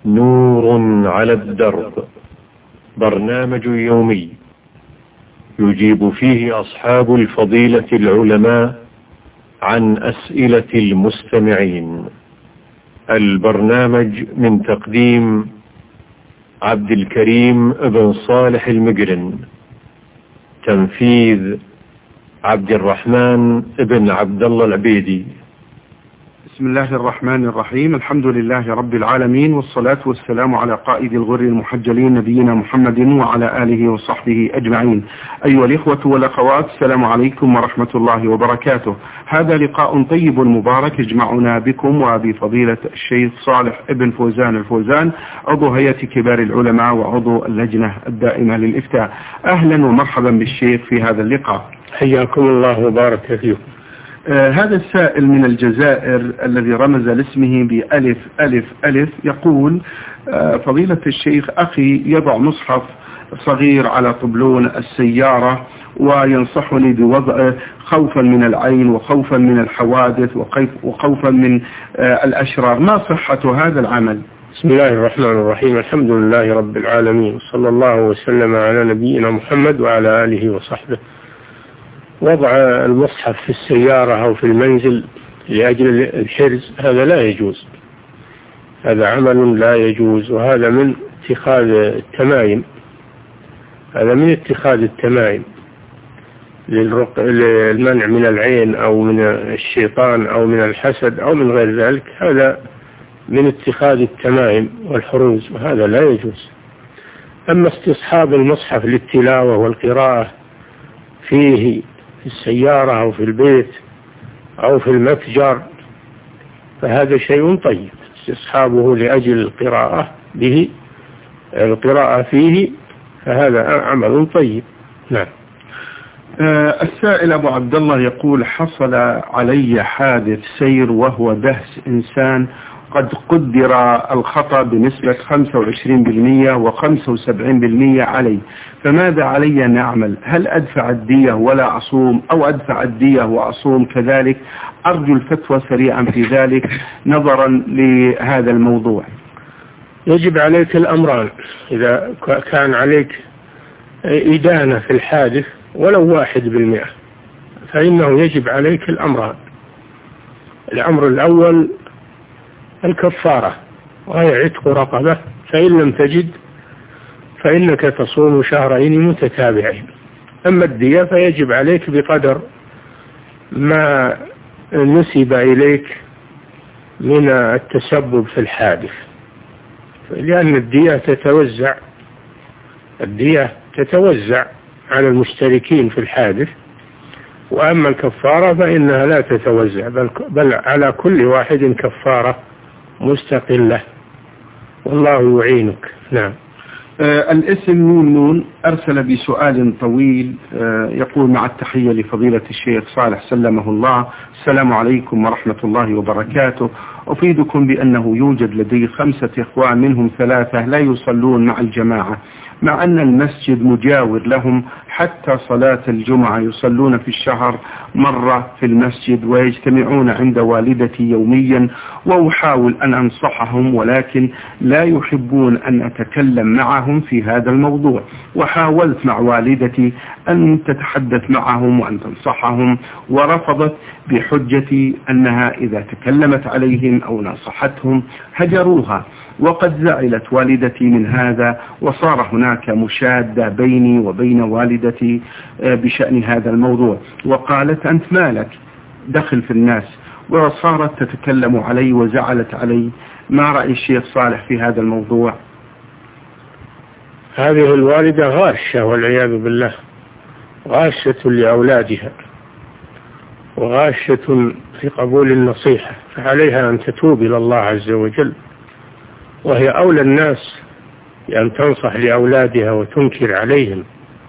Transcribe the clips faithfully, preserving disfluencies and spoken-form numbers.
نور على الدرب، برنامج يومي يجيب فيه أصحاب الفضيلة العلماء عن أسئلة المستمعين. البرنامج من تقديم عبد الكريم بن صالح المقرن، تنفيذ عبد الرحمن بن عبد الله العبيدي. بسم الله الرحمن الرحيم. الحمد لله رب العالمين، والصلاة والسلام على قائد الغر المحجلين نبينا محمد وعلى آله وصحبه أجمعين. أيها الإخوة والأخوات، السلام عليكم ورحمة الله وبركاته. هذا لقاء طيب مبارك يجمعنا بكم وبفضيلة الشيخ صالح ابن فوزان الفوزان، عضو هيئة كبار العلماء وعضو اللجنة الدائمة للإفتاء. أهلا ومرحبا بالشيخ في هذا اللقاء. حياكم الله وبارك فيكم. آه هذا السائل من الجزائر الذي رمز لاسمه بألف ألف ألف يقول: آه فضيلة الشيخ، أخي يضع مصحف صغير على طبلون السيارة وينصحني بوضعه خوفا من العين وخوفا من الحوادث وخوفا من آه الأشرار، ما صحة هذا العمل؟ بسم الله الرحمن الرحيم. الحمد لله رب العالمين، صلى الله وسلم على نبينا محمد وعلى آله وصحبه. وضع المصحف في السيارة أو في المنزل لأجل الحرز هذا لا يجوز، هذا عمل لا يجوز، وهذا من اتخاذ التمائم، هذا من اتخاذ التمائم للمنع من العين أو من الشيطان أو من الحسد أو من غير ذلك، هذا من اتخاذ التمائم والحروز، وهذا لا يجوز. أما استصحاب المصحف للتلاوة والقراءة فيه في السيارة أو في البيت أو في المتجر فهذا شيء طيب، استصحابه لأجل القراءة به، القراءة فيه، فهذا عمل طيب. نعم. آه السائل أبو عبد الله يقول: حصل علي حادث سير وهو دهس إنسان قد قدر الخطأ بنسبة خمسة وعشرين بالمئة وخمسة وسبعين بالمئة علي، فماذا علي أن أعمل؟ هل أدفع الدية ولا أصوم، أو أدفع الدية وأصوم كذلك؟ أرجو الفتوى سريعا في ذلك نظرا لهذا الموضوع. يجب عليك الأمران، إذا كان عليك إدانة في الحادث ولو واحد بالمئة فإنه يجب عليك الأمران. الأمر الأول الكفارة، وهي عتق رقبة، فإن لم تجد فإنك تصوم شهرين متتابعين. أما الدية فيجب عليك بقدر ما نسب إليك من التسبب في الحادث، لأن الدية تتوزع الدية تتوزع على المشتركين في الحادث، وأما الكفارة فإنها لا تتوزع، بل, بل على كل واحد كفارة مستقلة، والله يعينك. نعم. آه الاسم نون نون أرسل بسؤال طويل، آه يقول: مع التحية لفضيلة الشيخ صالح سلمه الله، السلام عليكم ورحمة الله وبركاته. أفيدكم بأنه يوجد لدي خمسة إخوان منهم ثلاثة لا يصلون مع الجماعة، مع أن المسجد مجاور لهم، حتى صلاة الجمعة يصلون في الشهر مرة في المسجد ويجتمعون عند والدتي يوميا، وأحاول أن أنصحهم ولكن لا يحبون أن أتكلم معهم في هذا الموضوع، وحاولت مع والدتي أن تتحدث معهم وأن تنصحهم ورفضت بحجة أنها إذا تكلمت عليهم أو نصحتهم هجروها، وقد زعلت والدتي من هذا، وصار هناك مشادة بيني وبين والدتي بشأن هذا الموضوع، وقالت: أنت مالك دخل في الناس، وصارت تتكلم علي وزعلت علي. ما رأي الشيخ صالح في هذا الموضوع؟ هذه الوالدة غاشة والعياذ بالله، غاشة لأولادها وغاشة في قبول النصيحة، فعليها أن تتوب إلى الله عز وجل، وهي أولى الناس بأن تنصح لأولادها وتنكر عليهم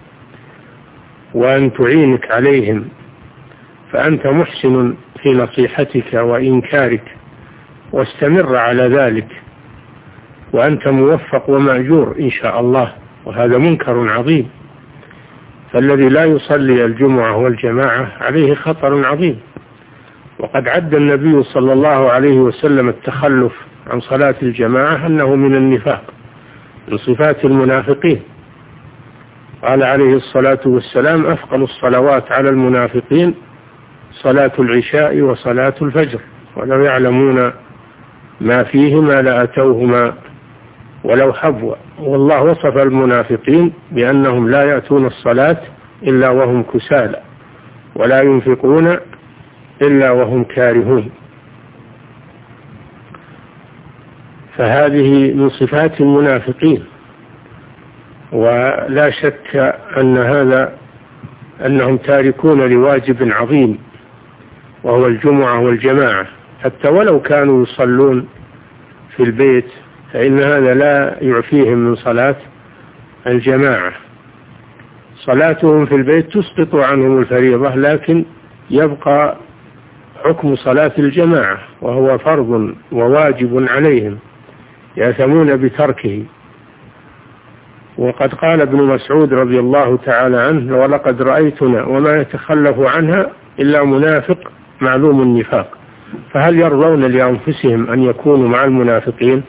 وأن تعينك عليهم، فأنت محسن في نصيحتك وإنكارك، واستمر على ذلك، وأنت موفق ومأجور إن شاء الله، وهذا منكر عظيم. فالذي لا يصلي الجمعة والجماعة عليه خطر عظيم، وقد عد النبي صلى الله عليه وسلم التخلف عن صلاة الجماعة أنه من النفاق، من صفات المنافقين. قال عليه الصلاة والسلام: أثقل الصلوات على المنافقين صلاة العشاء وصلاة الفجر، ولو يعلمون ما فيهما لأتوهما ولو حبوا. والله وصف المنافقين بأنهم لا يأتون الصلاة إلا وهم كسالى، ولا ينفقون إلا وهم كارهون. فهذه من صفات المنافقين، ولا شك أن هذا أنهم تاركون لواجب عظيم وهو الجمعة والجماعة، حتى ولو كانوا يصلون في البيت فإن هذا لا يعفيهم من صلاة الجماعة. صلاتهم في البيت تسقط عنهم الفريضة، لكن يبقى حكم صلاة الجماعة وهو فرض وواجب عليهم، يأثمون بتركه. وقد قال ابن مسعود رضي الله تعالى عنه: ولقد رأيتنا وما يتخلف عنها إلا منافق معلوم النفاق. فهل يرضون لأنفسهم أن يكونوا مع المنافقين؟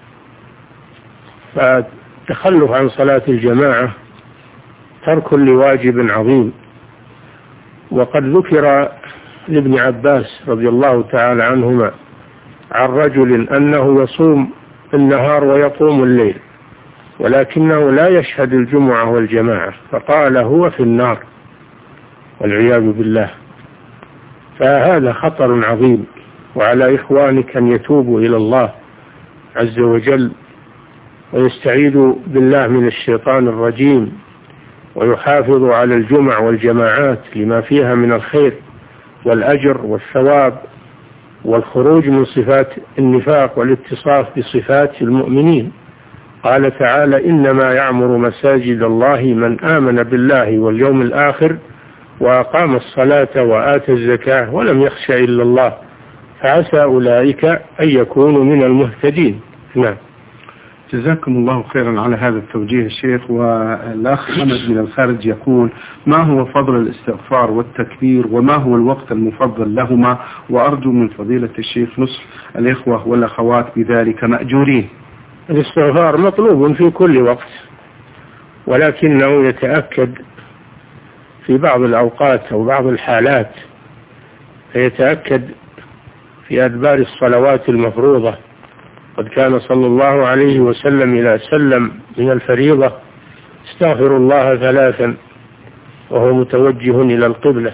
فالتخلف عن صلاة الجماعة ترك لواجب عظيم. وقد ذكر لابن عباس رضي الله تعالى عنهما عن رجل أنه يصوم النهار ويقوم الليل، ولكنه لا يشهد الجمعة والجماعة، فقال: هو في النار والعياذ بالله. فهذا خطر عظيم، وعلى إخوانك أن يتوبوا إلى الله عز وجل ويستعيذوا بالله من الشيطان الرجيم، ويحافظوا على الجمع والجماعات لما فيها من الخير والأجر والثواب والخروج من صفات النفاق والاتصاف بصفات المؤمنين. قال تعالى: إنما يعمر مساجد الله من آمن بالله واليوم الآخر وأقام الصلاة وآتى الزكاة ولم يخش إلا الله، فعسى أولئك أن يكونوا من المهتدين. نعم. جزاكم الله خيرا على هذا التوجيه الشيخ. والأخ حمد من الخارج يقول: ما هو فضل الاستغفار والتكبير، وما هو الوقت المفضل لهما؟ وأرجو من فضيلة الشيخ نصح الإخوة والأخوات بذلك مأجورين. الاستغفار مطلوب في كل وقت، ولكنه يتأكد في بعض الأوقات أو بعض الحالات، فيتأكد في أدبار الصلوات المفروضة. قد كان صلى الله عليه وسلم إذا سلم من الفريضة استغفر الله ثلاثا وهو متوجه إلى القبلة.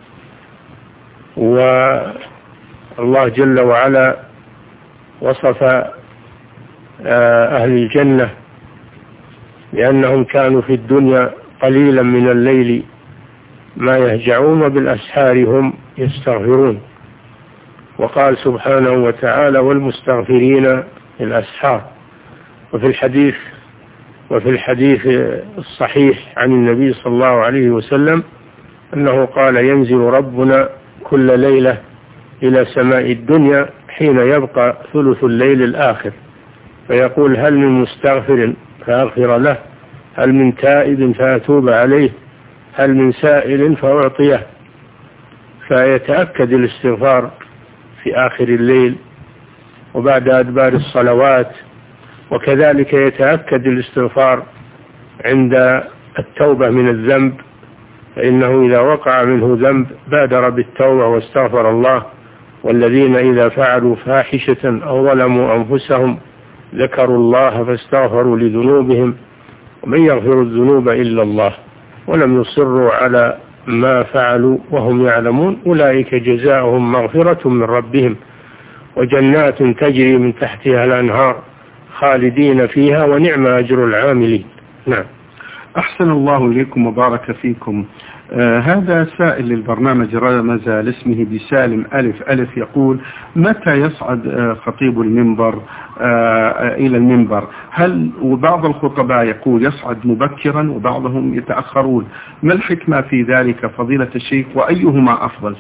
والله جل وعلا وصف أهل الجنة لأنهم كانوا في الدنيا قليلا من الليل ما يهجعون، بالأسحار هم يستغفرون. وقال سبحانه وتعالى: والمستغفرين الأسحار. وفي الحديث وفي الحديث الصحيح عن النبي صلى الله عليه وسلم أنه قال: ينزل ربنا كل ليلة إلى سماء الدنيا حين يبقى ثلث الليل الآخر، فيقول: هل من مستغفر فأغفر له؟ هل من تائب فأتوب عليه؟ هل من سائل فأعطيه؟ فيتأكد الاستغفار في آخر الليل وبعد أدبار الصلوات، وكذلك يتأكد الاستغفار عند التوبة من الذنب، فإنه إذا وقع منه ذنب بادر بالتوبة واستغفر الله. والذين إذا فعلوا فاحشة أو ظلموا أنفسهم ذكروا الله فاستغفروا لذنوبهم ومن يغفر الذنوب إلا الله ولم يصروا على ما فعلوا وهم يعلمون أولئك جزاؤهم مغفرة من ربهم وجنات تجري من تحتها الأنهار خالدين فيها ونعم أجر العاملين. نعم. أحسن الله إليكم وبارك فيكم. آه هذا سائل للبرنامج رمز لاسمه بسالم ألف ألف يقول: متى يصعد آه خطيب المنبر آه إلى المنبر؟ هل وبعض الخطباء يقول يصعد مبكرا وبعضهم يتأخرون، ما الحكمة في ذلك فضيلة الشيخ، وأيهما أفضل؟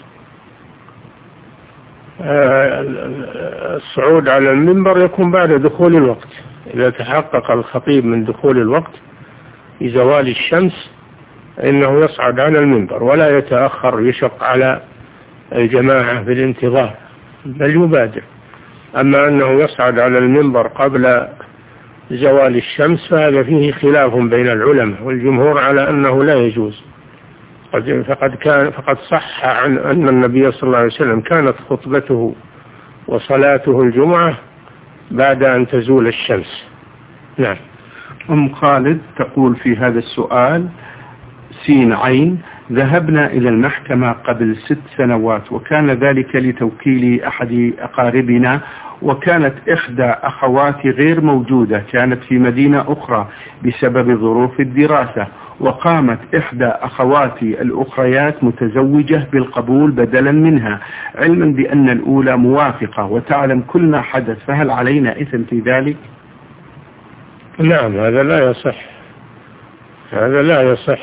آه الصعود على المنبر يكون بعد دخول الوقت، إذا تحقق الخطيب من دخول الوقت بزوال الشمس إنه يصعد على المنبر ولا يتأخر يشق على الجماعة بالانتظار، بل يبادر. أما أنه يصعد على المنبر قبل زوال الشمس فهذا فيه خلاف بين العلماء، والجمهور على أنه لا يجوز. فقد كان فقد صح عن أن النبي صلى الله عليه وسلم كانت خطبته وصلاته الجمعة بعد أن تزول الشمس. نعم. أم خالد تقول في هذا السؤال: سين عين، ذهبنا إلى المحكمة قبل ست سنوات وكان ذلك لتوكيل أحد أقاربنا، وكانت إحدى أخواتي غير موجودة، كانت في مدينة أخرى بسبب ظروف الدراسة، وقامت إحدى أخواتي الأخريات متزوجة بالقبول بدلا منها، علما بأن الأولى موافقة وتعلم كل ما حدث، فهل علينا إثم في ذلك؟ نعم، هذا لا يصح، هذا لا يصح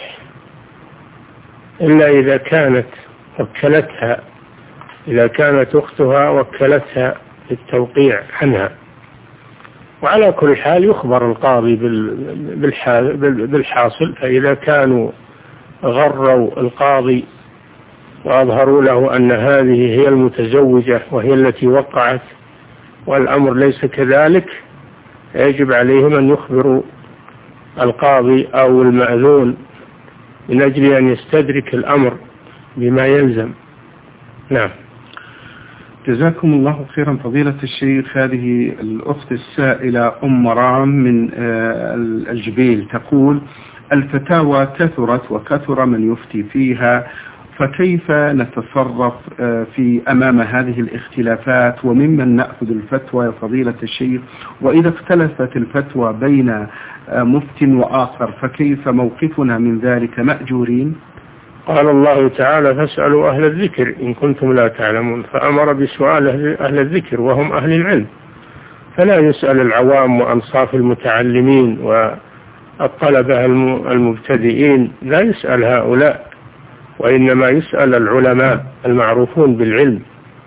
إلا إذا كانت وكلتها، إذا كانت أختها وكلتها التوقيع وعلى كل حال يخبر القاضي بالحاصل. فإذا كانوا غروا القاضي وأظهروا له أن هذه هي المتزوجة وهي التي وقعت والأمر ليس كذلك، يجب عليهم أن يخبروا القاضي أو المأذون من أجل أن يستدرك الأمر بما يلزم. نعم. جزاكم الله خيرا فضيلة الشيخ. هذه الأخت السائلة أم مرام من الجبيل تقول: الفتاوى كثرت وكثر من يفتي فيها، فكيف نتصرف في أمام هذه الاختلافات، وممن نأخذ الفتوى يا فضيلة الشيخ؟ وإذا اختلفت الفتوى بين مفت وآخر فكيف موقفنا من ذلك؟ مأجورين؟ قال الله تعالى: فاسألوا أهل الذكر إن كنتم لا تعلمون، فأمر بسؤال أهل الذكر وهم أهل العلم، فلا يسأل العوام وأنصاف المتعلمين والطلبة المبتدئين، لا يسأل هؤلاء، وإنما يسأل العلماء المعروفون بالعلم.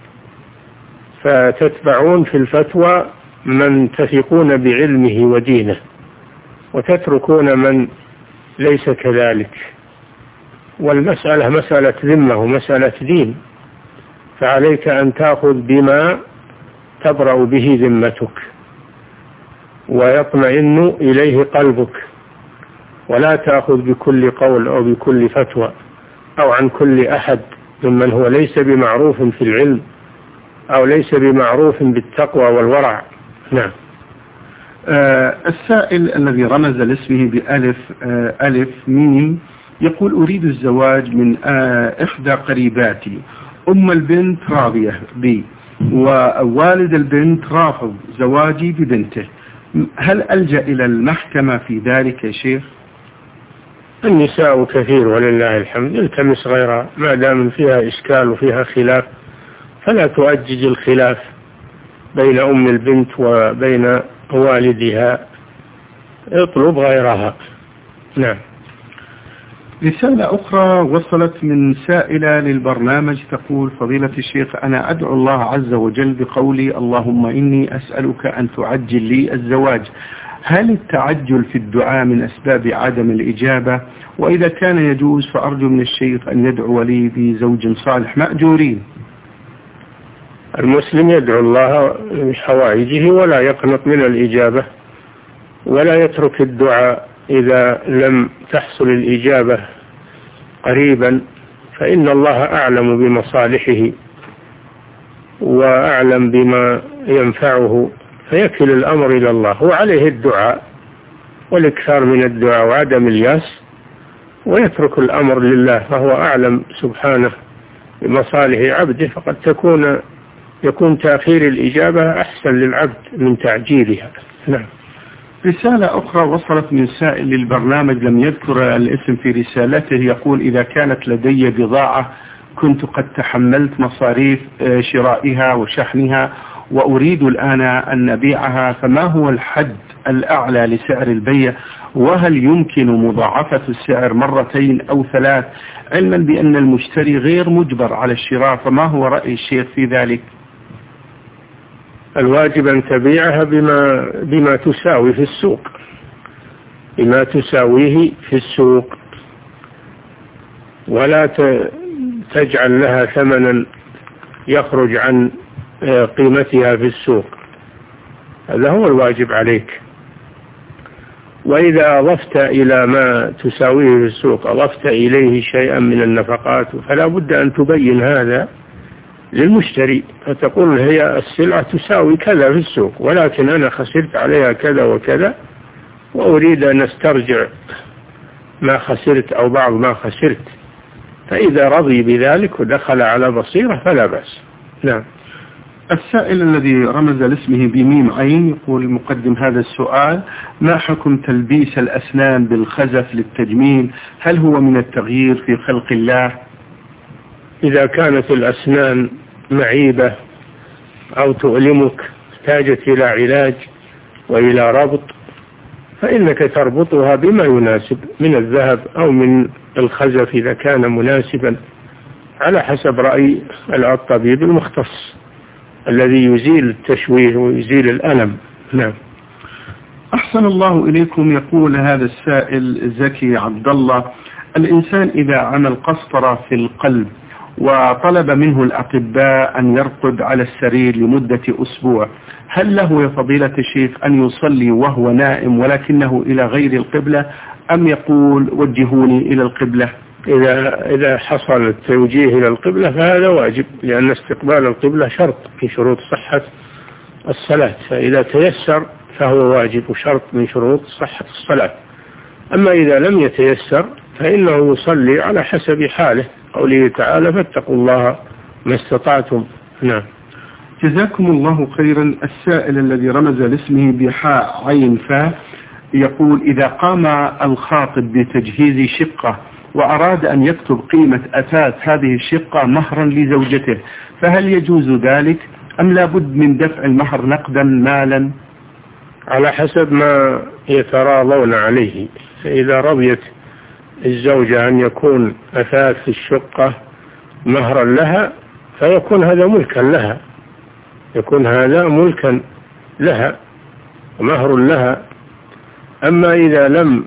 فتتبعون في الفتوى من تثقون بعلمه ودينه، وتتركون من ليس كذلك. والمسألة مسألة ذمة ومسألة دين، فعليك أن تأخذ بما تبرأ به ذمتك ويطمئن إليه قلبك، ولا تأخذ بكل قول أو بكل فتوى أو عن كل أحد ممن هو ليس بمعروف في العلم أو ليس بمعروف بالتقوى والورع. نعم. آه السائل الذي رمز لاسمه بألف آه ألف ميم يقول: أريد الزواج من آه إحدى قريباتي، أم البنت راضية بي ووالد البنت رافض زواجي ببنته، هل ألجأ إلى المحكمة في ذلك يا شيخ؟ النساء كثير ولله الحمد، التمس غيرها ما دام فيها إشكال وفيها خلاف، فلا تؤجج الخلاف بين أم البنت وبين والدها، اطلب غيرها. نعم. رسالة أخرى وصلت من سائلة للبرنامج تقول: فضيلة الشيخ، أنا أدعو الله عز وجل بقولي: اللهم إني أسألك أن تعجل لي الزواج، هل التعجل في الدعاء من أسباب عدم الإجابة؟ وإذا كان يجوز فأرجو من الشيخ أن يدعو لي بزوج صالح. مأجورين. المسلم يدعو الله بحوائجه ولا يقنط من الإجابة، ولا يترك الدعاء إذا لم تحصل الإجابة قريبا، فإن الله أعلم بمصالحه وأعلم بما ينفعه، فيكل الأمر إلى الله، وعليه الدعاء والإكثار من الدعاء وعدم الياس، ويترك الأمر لله، فهو أعلم سبحانه بمصالح عبده، فقد تكون يكون تأخير الإجابة أحسن للعبد من تعجيلها. نعم. رسالة أخرى وصلت من سائل للبرنامج لم يذكر الاسم في رسالته يقول: إذا كانت لدي بضاعة كنت قد تحملت مصاريف شرائها وشحنها وأريد الآن أن أبيعها، فما هو الحد الأعلى لسعر البيع؟ وهل يمكن مضاعفة السعر مرتين أو ثلاث، علما بأن المشتري غير مجبر على الشراء؟ فما هو رأي الشيخ في ذلك؟ الواجب أن تبيعها بما, بما تساوي في السوق، بما تساويه في السوق، ولا تجعل لها ثمنا يخرج عن قيمتها في السوق، هذا هو الواجب عليك. وإذا أضفت إلى ما تساويه في السوق أضفت إليه شيئا من النفقات فلا بد أن تبين هذا للمشتري، فتقول هي السلعة تساوي كذا في السوق ولكن أنا خسرت عليها كذا وكذا وأريد أن أسترجع ما خسرت أو بعض ما خسرت، فإذا رضي بذلك ودخل على بصيرة فلا بأس. نعم. السائل الذي رمز لاسمه بميم عين يقول مقدم هذا السؤال: ما حكم تلبيس الأسنان بالخزف للتجميل؟ هل هو من التغيير في خلق الله؟ إذا كانت الأسنان معيبة أو تؤلمك احتاجت إلى علاج وإلى ربط فإنك تربطها بما يناسب من الذهب أو من الخزف إذا كان مناسبا على حسب رأي الطبيب المختص الذي يزيل التشويه ويزيل الألم. نعم. أحسن الله إليكم. يقول هذا السائل زكي عبد الله: الإنسان إذا عمل قسطرة في القلب وطلب منه الأطباء أن يرقد على السرير لمدة أسبوع، هل له يا فضيلة الشيخ أن يصلي وهو نائم ولكنه إلى غير القبلة، أم يقول وجهوني إلى القبلة؟ إذا إذا حصل التوجيه إلى القبلة فهذا واجب، لأن استقبال القبلة شرط في شروط صحة الصلاة، فإذا تيسر فهو واجب وشرط من شروط صحة الصلاة. أما إذا لم يتيسر فإنه يصلي على حسب حاله، قوله تعالى: فاتقوا الله ما استطعتم. نعم. جزاكم الله خيرا. السائل الذي رمز لاسمه بحاء عين فاء يقول: إذا قام الخاطب بتجهيز شقة وأراد أن يكتب قيمة أثاث هذه الشقة مهرا لزوجته، فهل يجوز ذلك أم لا بد من دفع المهر نقدا مالا؟ على حسب ما يتراضون عليه، فإذا رضيت الزوجة أن يكون أثاث الشقة مهرا لها فيكون هذا ملكا لها، يكون هذا ملكا لها ومهر لها. أما إذا لم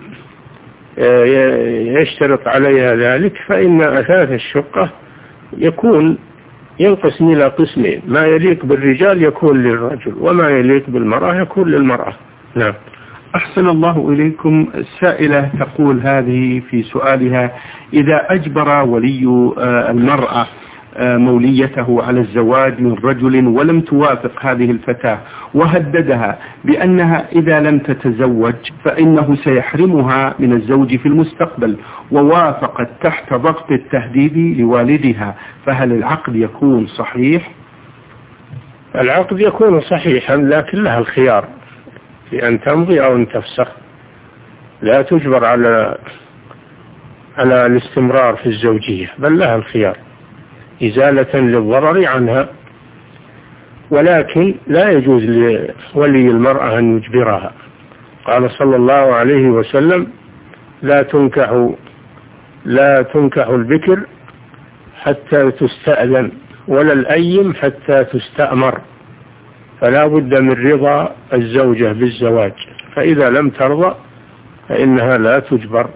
يشترط عليها ذلك فإن أثاث الشقة يكون ينقسم إلى قسمين: ما يليق بالرجال يكون للرجل وما يليق بالمرأة يكون للمرأة. نعم. أحسن الله إليكم. السائلة تقول هذه في سؤالها: إذا أجبر ولي المرأة موليته على الزواج من رجل ولم توافق هذه الفتاة وهددها بأنها إذا لم تتزوج فإنه سيحرمها من الزوج في المستقبل، ووافقت تحت ضغط التهديد لوالدها، فهل العقد يكون صحيح؟ العقد يكون صحيحا، لكن لها الخيار في أن تمضي أو أن تفسخ، لا تجبر على على الاستمرار في الزوجية، بل لها الخيار إزالة للضرر عنها، ولكن لا يجوز لولي المرأة أن يجبرها. قال صلى الله عليه وسلم: لا تنكح لا تنكح البكر حتى تستأذن ولا الأيم حتى تستأمر، فلا بد من رضا الزوجة بالزواج، فإذا لم ترضى فإنها لا تجبر،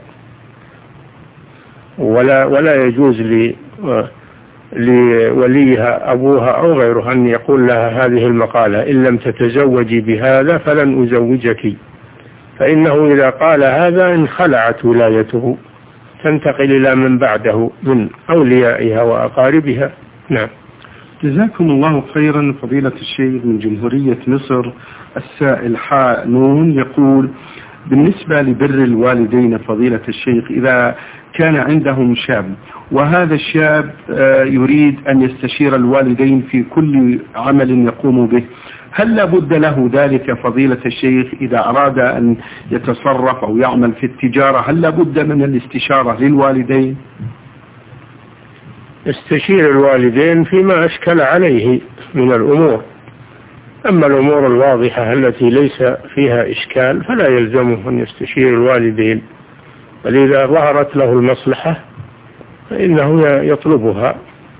ولا ولا يجوز لي لوليها أبوها أو غيره أن يقول لها هذه المقالة: إن لم تتزوجي بهذا فلن أزوجك، فإنه إذا قال هذا انخلعت ولايته، تنتقل إلى من بعده من أوليائها وأقاربها. نعم. جزاكم الله خيرا فضيلة الشيخ. من جمهورية مصر السائل حاء نون يقول: بالنسبة لبر الوالدين فضيلة الشيخ، إذا كان عندهم شاب وهذا الشاب يريد أن يستشير الوالدين في كل عمل يقوم به، هل لابد له ذلك فضيلة الشيخ إذا أراد أن يتصرف أو يعمل في التجارة؟ هل لابد من الاستشارة للوالدين؟ استشير الوالدين فيما أشكل عليه من الأمور، أما الأمور الواضحة التي ليس فيها إشكال فلا يلزمه أن يستشير الوالدين، بل إذا ظهرت له المصلحة فإنه يطلبها.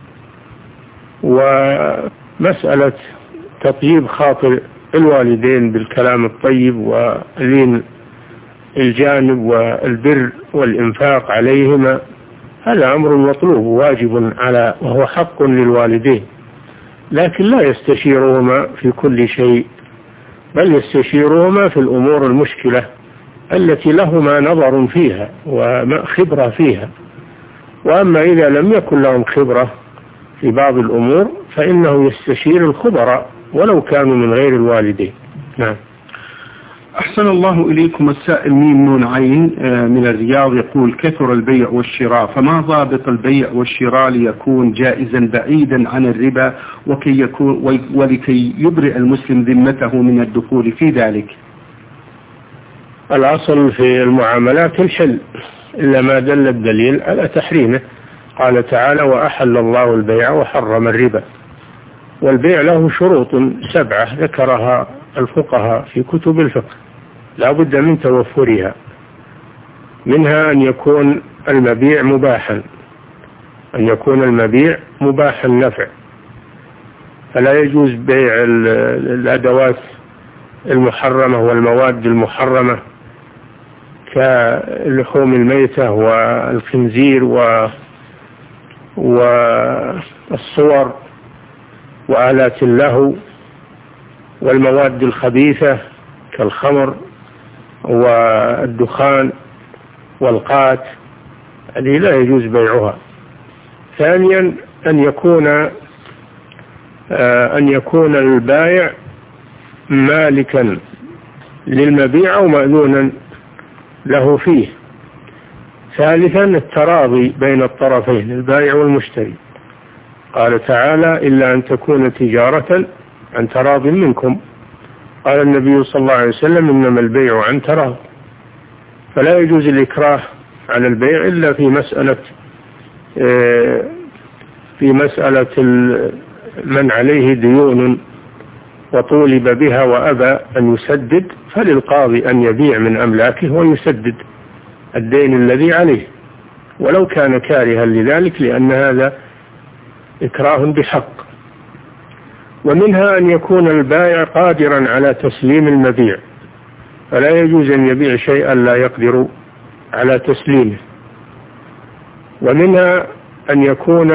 ومسألة تطيب خاطر الوالدين بالكلام الطيب ولين الجانب والبر والإنفاق عليهما هذا أمر مطلوب واجب على وهو حق للوالدين، لكن لا يستشيرهما في كل شيء، بل يستشيرهما في الأمور المشكلة التي لهما نظر فيها وخبرة فيها. وأما إذا لم يكن لهم خبرة في بعض الأمور فإنه يستشير الخبراء ولو كانوا من غير الوالدين. نعم. أحسن الله إليكم. السائل ميم نون عين من الرياض يقول: كثر البيع والشراء، فما ضابط البيع والشراء ليكون جائزا بعيدا عن الربا وكي يكون ولكي يبرئ المسلم ذمته من الدخول في ذلك؟ الأصل في المعاملات الحل إلا ما دل الدليل على تحريمه. قال تعالى: وأحل الله البيع وحرم الربا. والبيع له شروط سبعة ذكرها الفقهاء في كتب الفقه لا بد من توفرها، منها أن يكون المبيع مباحا أن يكون المبيع مباح النفع، فلا يجوز بيع الأدوات المحرمة والمواد المحرمة كاللحوم الميتة والخنزير والصور وآلات اللهو والمواد الخبيثة كالخمر والدخان والقات، هذه لا يجوز بيعها. ثانيا أن يكون أن يكون البائع مالكا للمبيع أو مأذونا له فيه. ثالثا التراضي بين الطرفين البائع والمشتري. قال تعالى: إلا أن تكون تجارة عن تراض منكم. قال النبي صلى الله عليه وسلم: إنما البيع عن تراض. فلا يجوز الإكراه على البيع إلا في مسألة في مسألة من عليه ديون وطولب بها وأبى أن يسدد، فللقاضي أن يبيع من أملاكه ويسدد الدين الذي عليه ولو كان كارها لذلك، لأن هذا إكراه بحق. ومنها أن يكون البائع قادرا على تسليم المبيع، فلا يجوز أن يبيع شيئا لا يقدر على تسليمه. ومنها أن يكون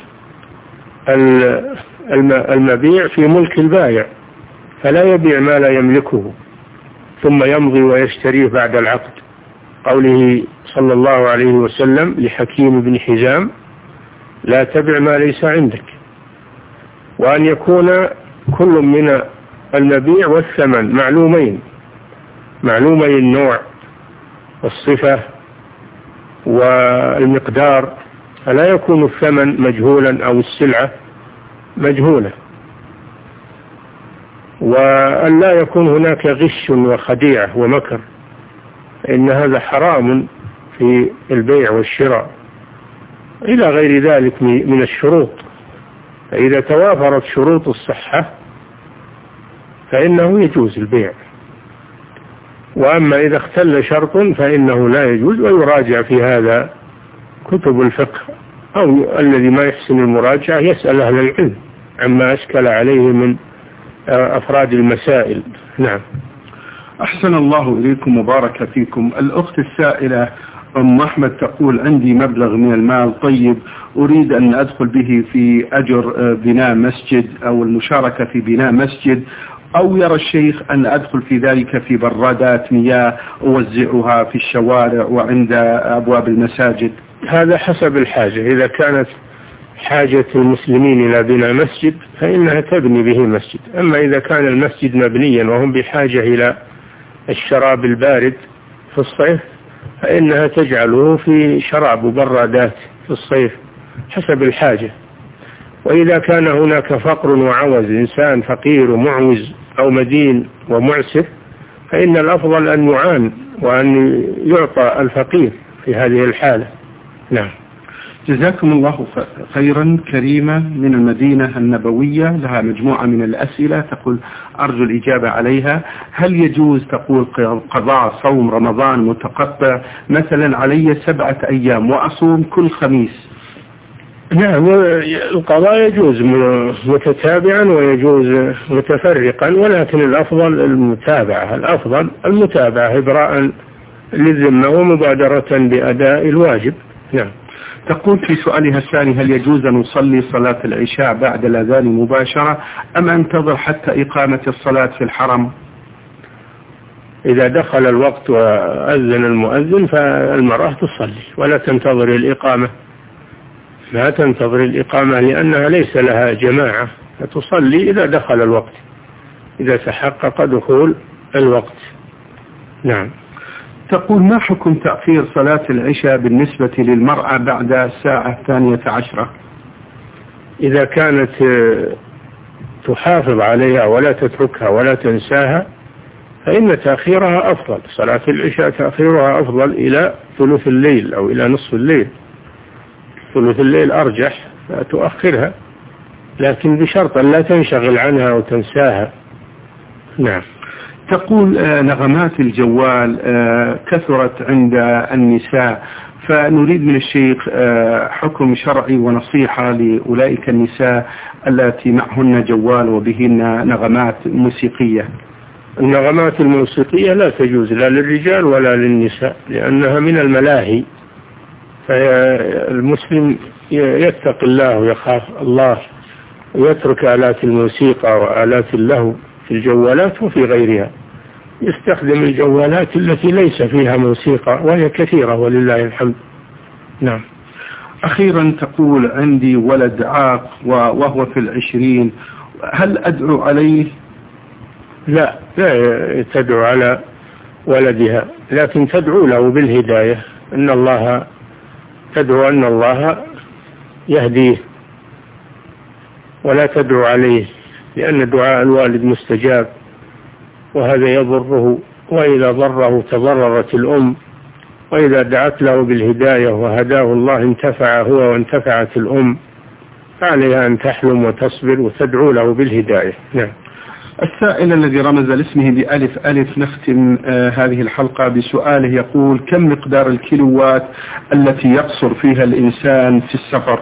المبيع في ملك البائع، فلا يبيع ما لا يملكه ثم يمضي ويشتريه بعد العقد. قوله صلى الله عليه وسلم لحكيم بن حزام: لا تبع ما ليس عندك. وأن يكون كل من المبيع والثمن معلومين معلومي النوع والصفة والمقدار، فلا يكون الثمن مجهولا أو السلعة مجهولة. وأن لا يكون هناك غش وخديعة ومكر، إن هذا حرام في البيع والشراء، إلى غير ذلك من الشروط. فإذا توافرت شروط الصحة فإنه يجوز البيع. وأما إذا اختل شرط فإنه لا يجوز، ويراجع في هذا كتب الفقه، أو الذي ما يحسن المراجعة يسأل أهل العلم عما أشكل عليه من أفراد المسائل. نعم. أحسن الله إليكم وبارك فيكم. الأخت السائلة أم أحمد تقول: عندي مبلغ من المال طيب أريد أن أدخل به في أجر بناء مسجد أو المشاركة في بناء مسجد، أو يرى الشيخ أن أدخل في ذلك في برادات مياه أوزعها في الشوارع وعند أبواب المساجد. هذا حسب الحاجة. إذا كانت حاجة المسلمين إلى بناء مسجد فإنها تبني به مسجد. أما إذا كان المسجد مبنيا وهم بحاجة إلى الشراب البارد في الصيف فإنها تجعله في شراب وبرادات في الصيف حسب الحاجة. وإذا كان هناك فقر وعوز، إنسان فقير ومعوز أو مدين ومعسر، فإن الأفضل أن يعان وأن يعطى الفقير في هذه الحالة. نعم. جزاكم الله خيرا. كريمة من المدينة النبوية لها مجموعة من الأسئلة، تقول: أرجو الإجابة عليها. هل يجوز تقول قضاء صوم رمضان متقطع؟ مثلا علي سبعة أيام وأصوم كل خميس. نعم، القضاء يجوز متتابعا ويجوز متفرقا، ولكن الأفضل المتابعة الأفضل المتابعة إبراء للذمة ومبادرة بأداء الواجب. نعم. تقول في سؤالها الثاني: هل يجوز أن نصلي صلاة العشاء بعد الأذان مباشرة أم أنتظر حتى إقامة الصلاة في الحرم؟ إذا دخل الوقت وأذن المؤذن فالمرأة تصلي ولا تنتظر الإقامة، لا تنتظر الإقامة لأنها ليس لها جماعة، فتصلي إذا دخل الوقت، إذا تحقق دخول الوقت. نعم. تقول: ما حكم تأخير صلاة العشاء بالنسبة للمرأة بعد الساعة الثانية عشرة؟ إذا كانت تحافظ عليها ولا تتركها ولا تنساها فإن تأخيرها أفضل. صلاة العشاء تأخيرها أفضل إلى ثلث الليل أو إلى نصف الليل، ثلث الليل أرجح، فتؤخرها لكن بشرط أن لا تنشغل عنها وتنساها. نعم. تقول: نغمات الجوال كثرت عند النساء، فنريد من الشيخ حكم شرعي ونصيحة لأولئك النساء التي معهن جوال وبهن نغمات موسيقية. النغمات الموسيقية لا تجوز لا للرجال ولا للنساء لأنها من الملاهي، فالمسلم يتقي الله ويخاف الله ويترك آلات الموسيقى وآلات اللهو في الجوالات وفي غيرها، يستخدم الجوالات التي ليس فيها موسيقى وهي كثيرة ولله الحمد. نعم. أخيرا تقول: عندي ولد عاق وهو في العشرين، هل أدعو عليه؟ لا، لا تدعو على ولدها، لكن تدعو له بالهداية، أن الله تدعو أن الله يهديه ولا تدعو عليه، لأن دعاء الوالد مستجاب وهذا يضره، وإذا ضره تضررت الأم، وإذا دعت له بالهداية وهداه الله انتفع هو وانتفعت الأم، فعليها أن تحلم وتصبر وتدعو له بالهداية. نعم. السائل الذي رمز لاسمه بألف ألف نختم آه هذه الحلقة بسؤاله، يقول: كم مقدار الكيلوات التي يقصر فيها الإنسان في السفر؟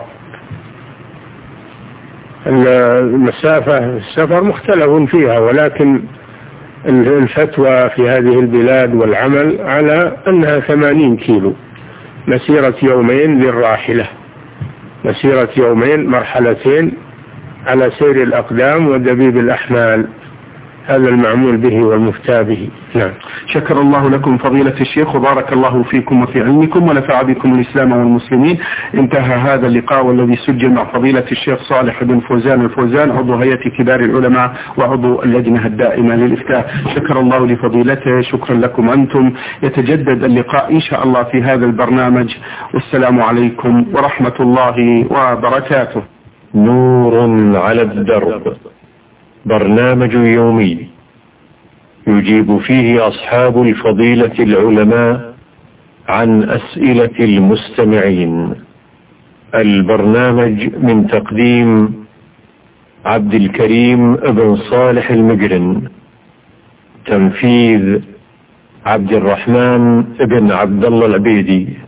المسافة السفر مختلف فيها، ولكن الفتوى في هذه البلاد والعمل على أنها ثمانين كيلو، مسيرة يومين للراحلة، مسيرة يومين مرحلتين على سير الأقدام ودبيب الأحمال، هذا المعمول به والمفتى به. نعم. شكر الله لكم فضيلة الشيخ وبارك الله فيكم وفي علمكم ونفع بكم الإسلام والمسلمين. انتهى هذا اللقاء والذي سجل مع فضيلة الشيخ صالح بن فوزان الفوزان عضو هيئة كبار العلماء وعضو اللجنة الدائمة للإفتاء. شكر الله لفضيلته، شكرا لكم أنتم. يتجدد اللقاء إن شاء الله في هذا البرنامج، والسلام عليكم ورحمة الله وبركاته. نور على الدرب، برنامج يومي يجيب فيه أصحاب الفضيلة العلماء عن أسئلة المستمعين. البرنامج من تقديم عبد الكريم بن صالح المجرن، تنفيذ عبد الرحمن بن عبد الله العبيدي.